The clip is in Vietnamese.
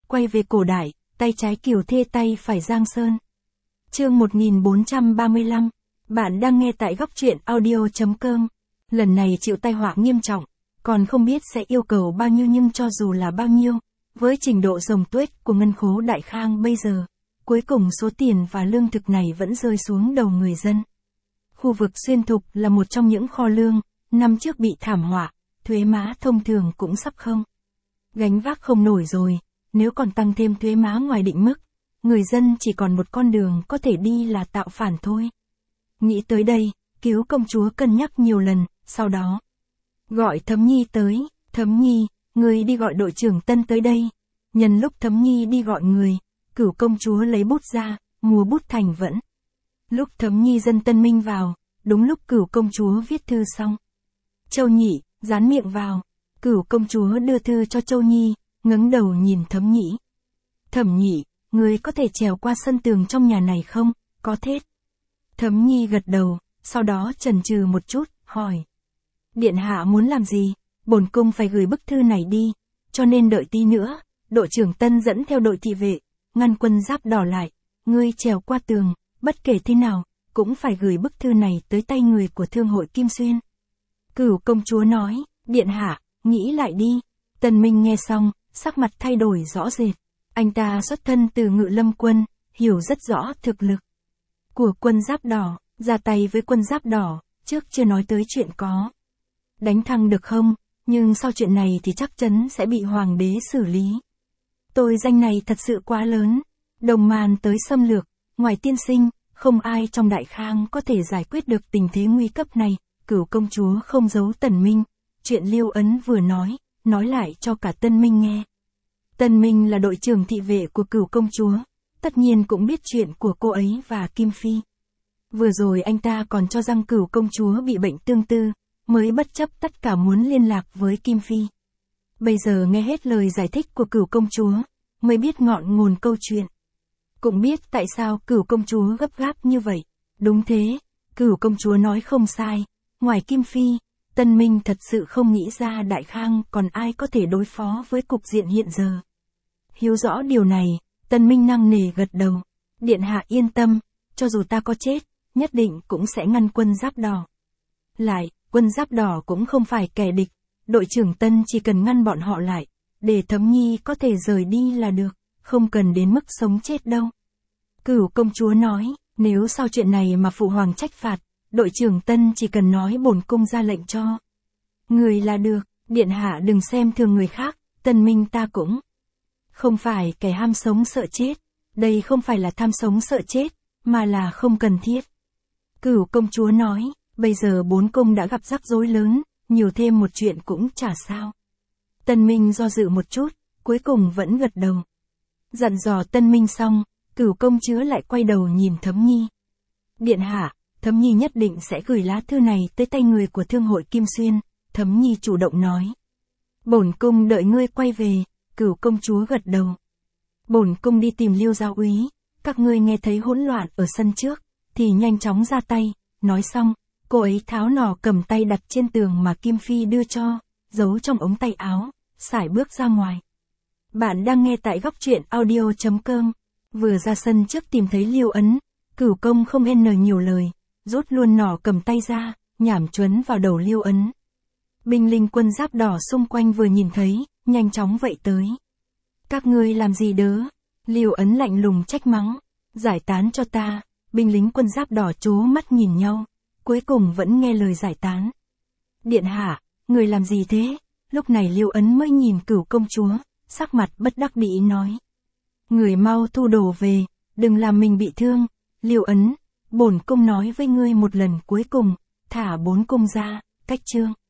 quay về cổ đại, tay trái Kiều Thê tay phải Giang Sơn. Chương 1435. Bạn đang nghe tại góc truyện audio.com. Lần này chịu tai họa nghiêm trọng, còn không biết sẽ yêu cầu bao nhiêu, nhưng cho dù là bao nhiêu, với trình độ rồng tuếch của ngân khố Đại Khang bây giờ, cuối cùng số tiền và lương thực này vẫn rơi xuống đầu người dân. Khu vực Xuyên Thục là một trong những kho lương, năm trước bị thảm họa, thuế má thông thường cũng sắp không gánh vác không nổi rồi, nếu còn tăng thêm thuế má ngoài định mức, người dân chỉ còn một con đường có thể đi là tạo phản thôi. Nghĩ tới đây, Cứu công chúa cân nhắc nhiều lần, sau đó gọi Thấm Nhi tới. Thấm Nhi, người đi gọi đội trưởng Tân tới đây. Nhân lúc Thấm Nhi đi gọi người, Cửu công chúa lấy bút ra, múa bút thành vẫn. Lúc Thấm Nhi dân Tân Minh vào, đúng lúc Cửu công chúa viết thư xong. Châu Nhị, dán miệng vào. Cửu công chúa đưa thư cho Châu Nhi, ngẩng đầu nhìn Thấm Nhị. Thẩm Nhị, người có thể trèo qua sân tường trong nhà này không? Có thế. Thấm Nhi gật đầu, sau đó chần chừ một chút, hỏi. Điện hạ muốn làm gì? Bổn cung phải gửi bức thư này đi, cho nên đợi tí nữa, đội trưởng Tân dẫn theo đội thị vệ, ngăn quân Giáp Đỏ lại, ngươi trèo qua tường, bất kể thế nào, cũng phải gửi bức thư này tới tay người của thương hội Kim Xuyên. Cửu công chúa nói, điện hạ, nghĩ lại đi. Tần Minh nghe xong, sắc mặt thay đổi rõ rệt. Anh ta xuất thân từ Ngự Lâm quân, hiểu rất rõ thực lực của quân Giáp Đỏ, ra tay với quân Giáp Đỏ, trước chưa nói tới chuyện có đánh thắng được không, nhưng sau chuyện này thì chắc chắn sẽ bị hoàng đế xử lý. Tội danh này thật sự quá lớn, đồng màn tới xâm lược, ngoài tiên sinh, không ai trong Đại Khang có thể giải quyết được tình thế nguy cấp này. Cửu công chúa không giấu Tần Minh, chuyện Liêu Ấn vừa nói lại cho cả Tân Minh nghe. Tần Minh là đội trưởng thị vệ của Cửu công chúa, tất nhiên cũng biết chuyện của cô ấy và Kim Phi. Vừa rồi anh ta còn cho rằng Cửu công chúa bị bệnh tương tư, mới bất chấp tất cả muốn liên lạc với Kim Phi. Bây giờ nghe hết lời giải thích của Cửu công chúa, mới biết ngọn nguồn câu chuyện. Cũng biết tại sao Cửu công chúa gấp gáp như vậy. Đúng thế, Cửu công chúa nói không sai, ngoài Kim Phi, Tân Minh thật sự không nghĩ ra Đại Khang còn ai có thể đối phó với cục diện hiện giờ. Hiểu rõ điều này, Tân Minh nặng nề gật đầu. Điện hạ yên tâm, cho dù ta có chết, nhất định cũng sẽ ngăn quân Giáp Đỏ lại. Quân Giáp Đỏ cũng không phải kẻ địch, đội trưởng Tân chỉ cần ngăn bọn họ lại, để Thấm Nhi có thể rời đi là được, không cần đến mức sống chết đâu. Cửu công chúa nói, nếu sau chuyện này mà phụ hoàng trách phạt, đội trưởng Tân chỉ cần nói bổn cung ra lệnh cho người là được. Điện hạ đừng xem thường người khác, Tân Minh ta cũng không phải kẻ ham sống sợ chết, đây không phải là tham sống sợ chết, mà là không cần thiết. Cửu công chúa nói, bây giờ bốn cung đã gặp rắc rối lớn, nhiều thêm một chuyện cũng chả sao. Tân Minh do dự một chút, cuối cùng vẫn gật đầu. Dặn dò Tân Minh xong, Cửu công chúa lại quay đầu nhìn Thấm Nhi. Điện hạ, Thấm Nhi nhất định sẽ gửi lá thư này tới tay người của thương hội Kim Xuyên. Thấm Nhi chủ động nói. Bổn cung đợi ngươi quay về. Cửu công chúa gật đầu. Bổn cung đi tìm Liêu giáo úy, các ngươi nghe thấy hỗn loạn ở sân trước, thì nhanh chóng ra tay. Nói xong, cô ấy tháo nỏ cầm tay đặt trên tường mà Kim Phi đưa cho, giấu trong ống tay áo, sải bước ra ngoài. Bạn đang nghe tại góc truyện audio.com. Vừa ra sân trước tìm thấy Liêu Ấn, Cửu công không nhiều lời, rút luôn nỏ cầm tay ra, nhảm chuấn vào đầu Liêu Ấn. Binh lính quân Giáp Đỏ xung quanh vừa nhìn thấy, nhanh chóng vậy tới. Các ngươi làm gì đớ? Liêu Ấn lạnh lùng trách mắng. Giải tán cho ta. Binh lính quân Giáp Đỏ trố mắt nhìn nhau, cuối cùng vẫn nghe lời giải tán. Điện hạ, người làm gì thế? Lúc này Liêu Ấn mới nhìn Cửu công chúa, sắc mặt bất đắc dĩ nói. Người mau thu đồ về, đừng làm mình bị thương. Liêu Ấn, bổn cung nói với ngươi một lần cuối cùng, thả bốn cung ra, cách chưa?